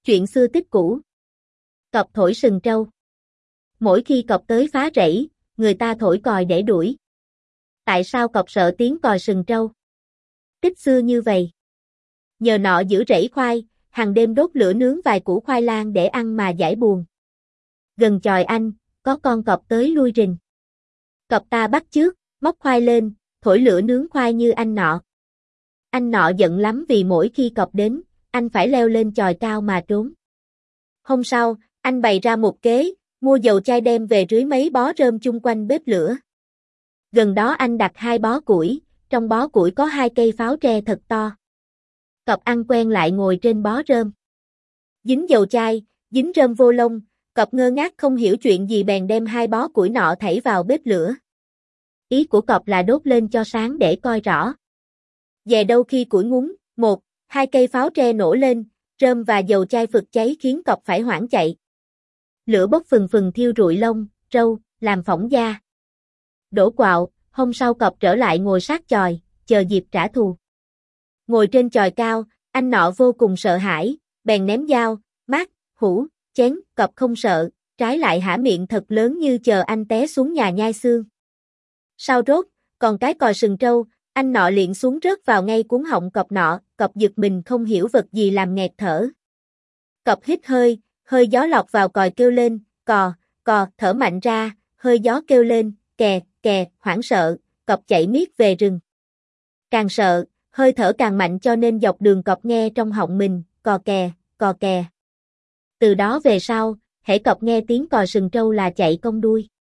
Chuyện xưa tích cũ. Cọp thổi sừng trâu. Mỗi khi cọp tới phá rẫy, người ta thổi còi để đuổi. Tại sao cọp sợ tiếng còi sừng trâu? Tích xưa như vậy. Nhờ nọ giữ rẫy khoai, hàng đêm đốt lửa nướng vài củ khoai lang để ăn mà giải buồn. Gần chòi anh, có con cọp tới lui rình. Cọp ta bắt chước, móc khoai lên, thổi lửa nướng khoai như anh nọ. Anh nọ giận lắm vì mỗi khi cọp đến, anh phải leo lên chòi cao mà trốn. Hôm sau, anh bày ra một kế, mua dầu chai đem về rưới mấy bó rơm chung quanh bếp lửa. Gần đó anh đặt 2 bó củi, trong bó củi có 2 cây pháo tre thật to. Cọp ăn quen lại ngồi trên bó rơm. Dính dầu chai, dính rơm vô lông, cọp ngơ ngác không hiểu chuyện gì bèn đem 2 bó củi nọ thảy vào bếp lửa. Ý của cọp là đốt lên cho sáng để coi rõ. Về đâu khi củi ngúng, 1-2 cây pháo tre nổ lên, rơm và dầu chai phực cháy khiến cọp phải hoảng chạy. Lửa bốc phừng phừng thiêu rụi lông, râu, làm phỏng da. Đổ quạo, hôm sau cọp trở lại ngồi sát chòi, chờ dịp trả thù. Ngồi trên chòi cao, anh nọ vô cùng sợ hãi, bèn ném dao, mác, hũ, chén, cọp không sợ, trái lại há miệng thật lớn như chờ anh té xuống nhà nhai xương. Sau rốt, còn cái còi sừng trâu, anh nọ liệng xuống rớt vào ngay cuống họng cọp nọ, cọp giật mình không hiểu vật gì làm nghẹt thở. Cọp hít hơi gió lọt vào còi kêu lên, cò, thở mạnh ra, hơi gió kêu lên, kè, hoảng sợ, cọp chạy miết về rừng. Càng sợ, hơi thở càng mạnh cho nên dọc đường cọp nghe trong họng mình, cò kè. Từ đó về sau, hễ cọp nghe tiếng còi sừng trâu là chạy cong đuôi.